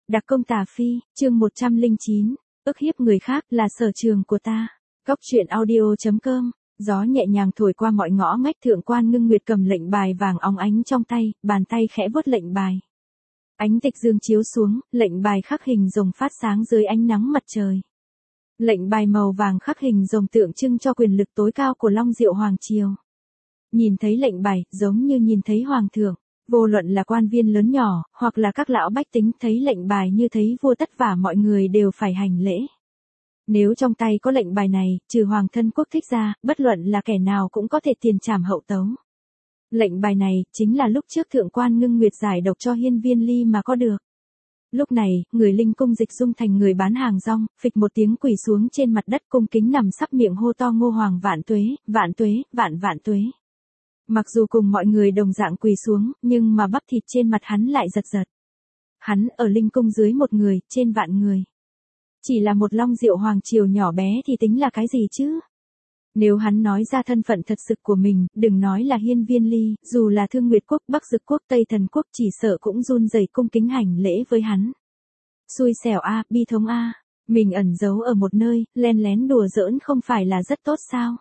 Đặc công tà phi, chương 109, ức hiếp người khác là sở trường của ta. Góc truyện audio.com, gió nhẹ nhàng thổi qua mọi ngõ ngách. Thượng quan Ngưng Nguyệt cầm lệnh bài vàng óng ánh trong tay, bàn tay khẽ vuốt lệnh bài. Ánh tịch dương chiếu xuống, lệnh bài khắc hình rồng phát sáng dưới ánh nắng mặt trời. Lệnh bài màu vàng khắc hình rồng tượng trưng cho quyền lực tối cao của Long Diệu Hoàng Triều. Nhìn thấy lệnh bài, giống như nhìn thấy hoàng thượng. Vô luận là quan viên lớn nhỏ, hoặc là các lão bách tính thấy lệnh bài như thấy vua tất cả mọi người đều phải hành lễ. Nếu trong tay có lệnh bài này, trừ hoàng thân quốc thích ra, bất luận là kẻ nào cũng có thể tiền trảm hậu tấu. Lệnh bài này, chính là lúc trước Thượng quan Ngưng Nguyệt giải độc cho Hiên Viên Ly mà có được. Lúc này, người linh cung dịch dung thành người bán hàng rong, phịch một tiếng quỳ xuống trên mặt đất cung kính nằm sắp miệng hô to Ngô Hoàng vạn tuế, vạn tuế, vạn vạn tuế. Mặc dù cùng mọi người đồng dạng quỳ xuống, nhưng mà bắp thịt trên mặt hắn lại giật giật. Hắn ở linh cung dưới một người, trên vạn người. Chỉ là một Long Diệu Hoàng Triều nhỏ bé thì tính là cái gì chứ? Nếu hắn nói ra thân phận thật sự của mình, đừng nói là Hiên Viên Ly, dù là Thương Nguyệt Quốc, Bắc Dực Quốc, Tây Thần Quốc chỉ sợ cũng run rẩy cung kính hành lễ với hắn. Xui xẻo a, bi thống a, mình ẩn giấu ở một nơi, len lén đùa giỡn không phải là rất tốt sao?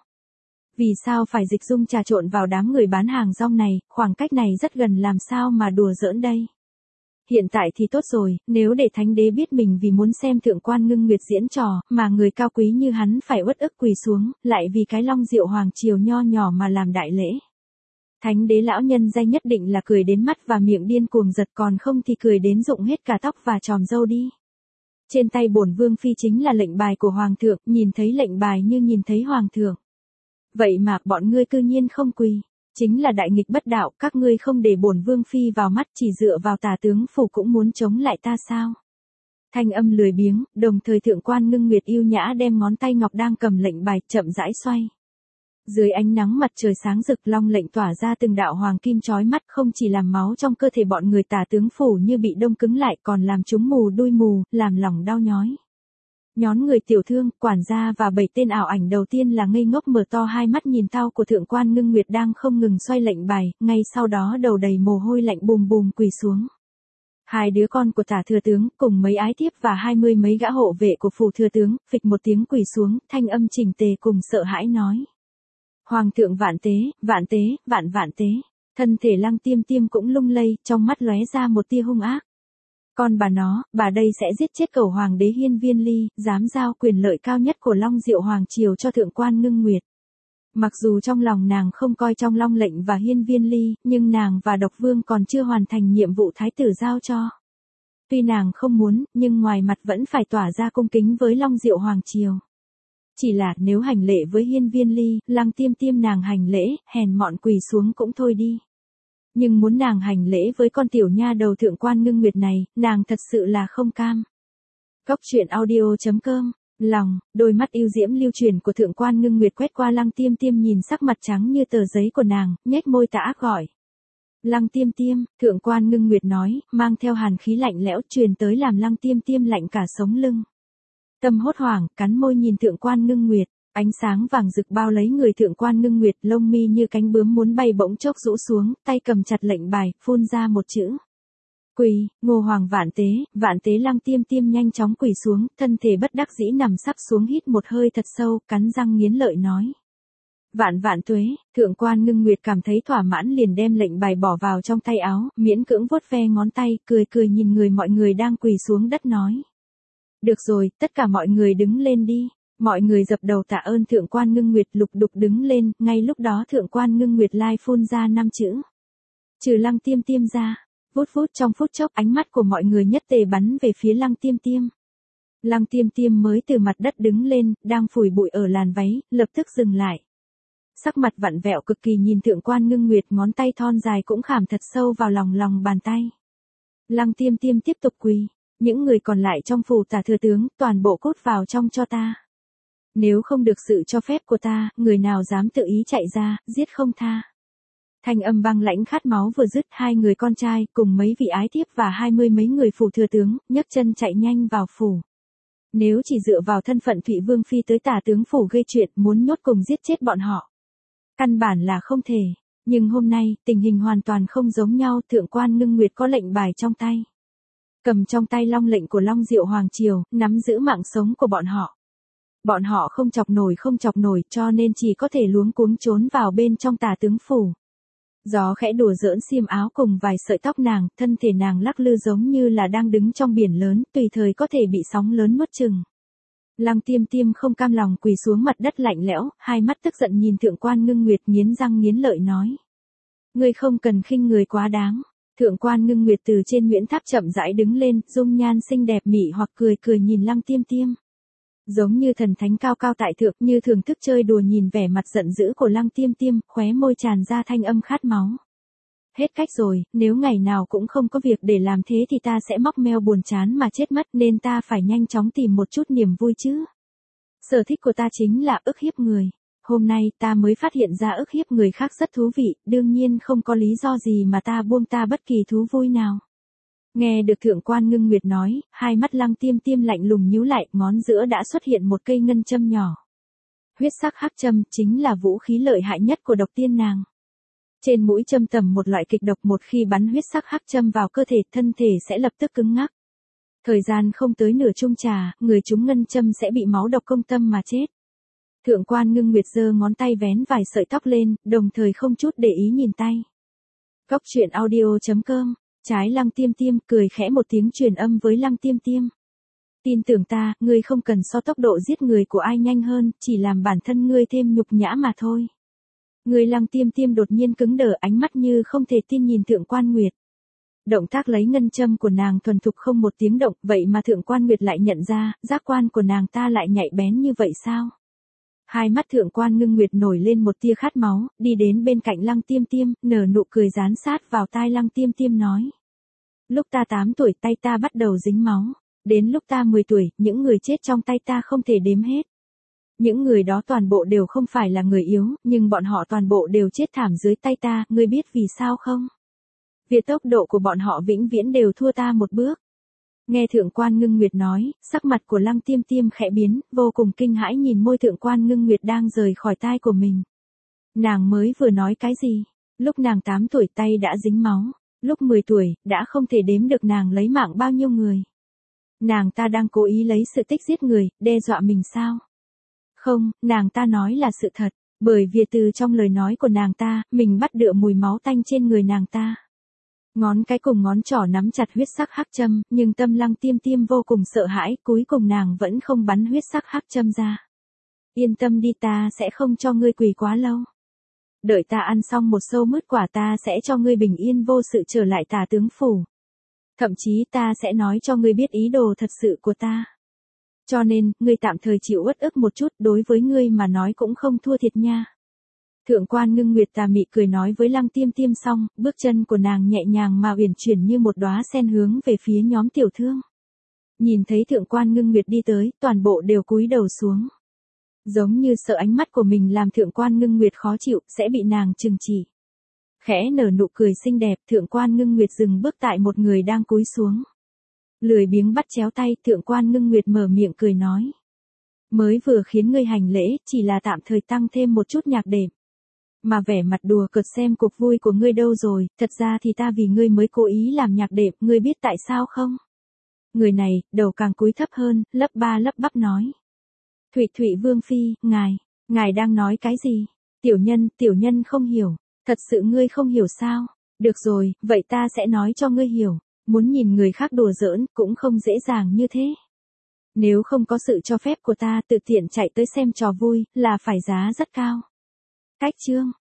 Vì sao phải dịch dung trà trộn vào đám người bán hàng rong này, khoảng cách này rất gần làm sao mà đùa giỡn đây? Hiện tại thì tốt rồi, nếu để thánh đế biết mình vì muốn xem Thượng quan Ngưng Nguyệt diễn trò, mà người cao quý như hắn phải uất ức quỳ xuống, lại vì cái Long Diệu Hoàng Triều nho nhỏ mà làm đại lễ. Thánh đế lão nhân danh nhất định là cười đến mắt và miệng điên cuồng giật, còn không thì cười đến rụng hết cả tóc và chòm râu đi. Trên tay bổn vương phi chính là lệnh bài của hoàng thượng, nhìn thấy lệnh bài như nhìn thấy hoàng thượng. Vậy mà, bọn ngươi cư nhiên không quỳ. Chính là đại nghịch bất đạo, các ngươi không để bổn vương phi vào mắt, chỉ dựa vào tả tướng phủ cũng muốn chống lại ta sao? Thanh âm lười biếng, đồng thời Thượng quan Ngưng Nguyệt yêu nhã đem ngón tay ngọc đang cầm lệnh bài chậm rãi xoay. Dưới ánh nắng mặt trời sáng rực, long lệnh tỏa ra từng đạo hoàng kim chói mắt, không chỉ làm máu trong cơ thể bọn người tả tướng phủ như bị đông cứng lại, còn làm chúng mù đuôi mù, làm lòng đau nhói. Nhón người tiểu thương, quản gia và 7 tên ảo ảnh đầu tiên là ngây ngốc mở to hai mắt nhìn tao của Thượng quan Ngưng Nguyệt đang không ngừng xoay lệnh bài, ngay sau đó đầu đầy mồ hôi lạnh bùm bùm quỳ xuống. Hai đứa con của tả thừa tướng, cùng mấy ái thiếp và 20 mấy gã hộ vệ của phủ thừa tướng, phịch một tiếng quỳ xuống, thanh âm chỉnh tề cùng sợ hãi nói. Hoàng thượng vạn tế, vạn tế, vạn vạn tế. Thân thể Lăng Tiêm Tiêm cũng lung lay, trong mắt lóe ra một tia hung ác. Con bà nó, bà đây sẽ giết chết cẩu hoàng đế Hiên Viên Ly, dám giao quyền lợi cao nhất của Long Diệu Hoàng Triều cho Thượng quan Ngưng Nguyệt. Mặc dù trong lòng nàng không coi trong Long lệnh và Hiên Viên Ly, nhưng nàng và Độc Vương còn chưa hoàn thành nhiệm vụ thái tử giao cho. Tuy nàng không muốn, nhưng ngoài mặt vẫn phải tỏa ra cung kính với Long Diệu Hoàng Triều. Chỉ là nếu hành lễ với Hiên Viên Ly, Lăng Tiêm Tiêm nàng hành lễ, hèn mọn quỳ xuống cũng thôi đi. Nhưng muốn nàng hành lễ với con tiểu nha đầu Thượng quan Ngưng Nguyệt này, nàng thật sự là không cam. Góc truyện audio.com, lòng, đôi mắt yêu diễm lưu truyền của Thượng quan Ngưng Nguyệt quét qua Lăng Tiêm Tiêm nhìn sắc mặt trắng như tờ giấy của nàng, nhếch môi tà ác gọi. Lăng Tiêm Tiêm, Thượng quan Ngưng Nguyệt nói, mang theo hàn khí lạnh lẽo truyền tới làm Lăng Tiêm Tiêm lạnh cả sống lưng. Tâm hốt hoảng, cắn môi nhìn Thượng quan Ngưng Nguyệt. Ánh sáng vàng rực bao lấy người Thượng quan Ngưng Nguyệt, lông mi như cánh bướm muốn bay bỗng chốc rũ xuống, tay cầm chặt lệnh bài, phun ra một chữ. Quỳ, Ngô Hoàng vạn tế. Lăng Tiêm Tiêm nhanh chóng quỳ xuống, thân thể bất đắc dĩ nằm sắp xuống hít một hơi thật sâu, cắn răng nghiến lợi nói. Vạn vạn tuế. Thượng quan Ngưng Nguyệt cảm thấy thỏa mãn liền đem lệnh bài bỏ vào trong tay áo, miễn cưỡng vuốt ve ngón tay, cười cười nhìn người mọi người đang quỳ xuống đất nói. Được rồi, tất cả mọi người đứng lên đi. Mọi người dập đầu tạ ơn Thượng quan Ngưng Nguyệt, lục đục đứng lên, ngay lúc đó Thượng quan Ngưng Nguyệt lai phun ra 5 chữ. Trừ Lăng Tiêm Tiêm ra. Vút vút trong phút chốc ánh mắt của mọi người nhất tề bắn về phía Lăng Tiêm Tiêm. Lăng Tiêm Tiêm mới từ mặt đất đứng lên, đang phủi bụi ở làn váy, lập tức dừng lại. Sắc mặt vặn vẹo cực kỳ nhìn Thượng quan Ngưng Nguyệt, ngón tay thon dài cũng khảm thật sâu vào lòng bàn tay. Lăng Tiêm Tiêm tiếp tục quỳ. Những người còn lại trong phủ tả thừa tướng, toàn bộ cút vào trong cho ta. Nếu không được sự cho phép của ta, người nào dám tự ý chạy ra, giết không tha. Thanh âm băng lãnh khát máu vừa dứt, hai người con trai, cùng mấy vị ái thiếp và 20 mấy người phủ thừa tướng, nhấc chân chạy nhanh vào phủ. Nếu chỉ dựa vào thân phận Thụy Vương Phi tới tả tướng phủ gây chuyện, muốn nhốt cùng giết chết bọn họ. Căn bản là không thể. Nhưng hôm nay, tình hình hoàn toàn không giống nhau, Thượng quan Ngưng Nguyệt có lệnh bài trong tay. cầm trong tay long lệnh của Long Diệu Hoàng Triều, nắm giữ mạng sống của bọn họ. Bọn họ không chọc nổi cho nên chỉ có thể luống cuống trốn vào bên trong Tả tướng phủ. Gió khẽ đùa giỡn xiêm áo cùng vài sợi tóc nàng, thân thể nàng lắc lư giống như là đang đứng trong biển lớn, tùy thời có thể bị sóng lớn nuốt chừng. Lăng Tiêm Tiêm không cam lòng quỳ xuống mặt đất lạnh lẽo, hai mắt tức giận nhìn Thượng Quan Ngưng Nguyệt nghiến răng nghiến lợi nói. Ngươi không cần khinh người quá đáng. Thượng Quan Ngưng Nguyệt từ trên Nguyễn Tháp chậm rãi đứng lên, dung nhan xinh đẹp mị hoặc cười nhìn Lăng Tiêm Tiêm. Giống như thần thánh cao cao tại thượng, như thưởng thức chơi đùa nhìn vẻ mặt giận dữ của Lăng Tiêm Tiêm, khóe môi tràn ra thanh âm khát máu. Hết cách rồi, nếu ngày nào cũng không có việc để làm thế thì ta sẽ móc meo buồn chán mà chết mất, nên ta phải nhanh chóng tìm một chút niềm vui chứ. Sở thích của ta chính là ức hiếp người. Hôm nay ta mới phát hiện ra ức hiếp người khác rất thú vị, đương nhiên không có lý do gì mà ta buông ta bất kỳ thú vui nào. Nghe được Thượng Quan Ngưng Nguyệt nói, hai mắt Lăng Tiêm Tiêm lạnh lùng nhíu lại, ngón giữa đã xuất hiện một cây ngân châm nhỏ. Huyết sắc hắc châm chính là vũ khí lợi hại nhất của độc tiên nàng. Trên mũi châm tầm một loại kịch độc, một khi bắn huyết sắc hắc châm vào cơ thể, thân thể sẽ lập tức cứng ngắc. Thời gian không tới nửa chung trà, người trúng ngân châm sẽ bị máu độc công tâm mà chết. Thượng Quan Ngưng Nguyệt giơ ngón tay vén vài sợi tóc lên, đồng thời không chút để ý nhìn tay. Góc truyện audio.com. Trái Lăng Tiêm Tiêm cười khẽ một tiếng truyền âm với Lăng Tiêm Tiêm. Tin tưởng ta, ngươi không cần so tốc độ giết người của ai nhanh hơn, chỉ làm bản thân ngươi thêm nhục nhã mà thôi. Người Lăng Tiêm Tiêm đột nhiên cứng đờ, ánh mắt như không thể tin nhìn Thượng Quan Nguyệt. Động tác lấy ngân châm của nàng thuần thục không một tiếng động, vậy mà Thượng Quan Nguyệt lại nhận ra, giác quan của nàng ta lại nhạy bén như vậy sao? Hai mắt Thượng Quan Ngưng Nguyệt nổi lên một tia khát máu, đi đến bên cạnh Lăng Tiêm Tiêm, nở nụ cười dán sát vào tai Lăng Tiêm Tiêm nói. Lúc ta 8 tuổi tay ta bắt đầu dính máu, đến lúc ta 10 tuổi, những người chết trong tay ta không thể đếm hết. Những người đó toàn bộ đều không phải là người yếu, nhưng bọn họ toàn bộ đều chết thảm dưới tay ta, ngươi biết vì sao không? Vì tốc độ của bọn họ vĩnh viễn đều thua ta một bước. Nghe Thượng Quan Ngưng Nguyệt nói, sắc mặt của Lăng Tiêm Tiêm khẽ biến, vô cùng kinh hãi nhìn môi Thượng Quan Ngưng Nguyệt đang rời khỏi tai của mình. Nàng mới vừa nói cái gì? Lúc nàng 8 tuổi tay đã dính máu, lúc 10 tuổi, đã không thể đếm được nàng lấy mạng bao nhiêu người. Nàng ta đang cố ý lấy sự tích giết người, đe dọa mình sao? Không, nàng ta nói là sự thật, bởi vì từ trong lời nói của nàng ta, mình bắt được mùi máu tanh trên người nàng ta. Ngón cái cùng ngón trỏ nắm chặt huyết sắc hắc châm, nhưng tâm Lăng Tiêm Tiêm vô cùng sợ hãi, cuối cùng nàng vẫn không bắn huyết sắc hắc châm ra. Yên tâm đi, ta sẽ không cho ngươi quỳ quá lâu. Đợi ta ăn xong một sâu mứt quả ta sẽ cho ngươi bình yên vô sự trở lại Tả tướng phủ. Thậm chí ta sẽ nói cho ngươi biết ý đồ thật sự của ta. Cho nên, ngươi tạm thời chịu uất ức một chút, đối với ngươi mà nói cũng không thua thiệt nha. Thượng Quan Ngưng Nguyệt tà mị cười nói với Lăng Tiêm Tiêm xong, bước chân của nàng nhẹ nhàng mà uyển chuyển như một đóa sen hướng về phía nhóm tiểu thương. Nhìn thấy Thượng Quan Ngưng Nguyệt đi tới, toàn bộ đều cúi đầu xuống. Giống như sợ ánh mắt của mình làm Thượng Quan Ngưng Nguyệt khó chịu, sẽ bị nàng trừng chỉ. Khẽ nở nụ cười xinh đẹp, Thượng Quan Ngưng Nguyệt dừng bước tại một người đang cúi xuống. Lười biếng bắt chéo tay, Thượng Quan Ngưng Nguyệt mở miệng cười nói. Mới vừa khiến ngươi hành lễ, chỉ là tạm thời tăng thêm một chút nhạc đệm. Mà vẻ mặt đùa cợt xem cuộc vui của ngươi đâu rồi, thật ra thì ta vì ngươi mới cố ý làm nhạc đệm, ngươi biết tại sao không? Người này, đầu càng cúi thấp hơn, lắp ba lắp bắp nói. Thụy Vương Phi, ngài đang nói cái gì? Tiểu nhân không hiểu, thật sự ngươi không hiểu sao? Được rồi, vậy ta sẽ nói cho ngươi hiểu, muốn nhìn người khác đùa giỡn, cũng không dễ dàng như thế. Nếu không có sự cho phép của ta tự tiện chạy tới xem trò vui, là phải giá rất cao. Cách chương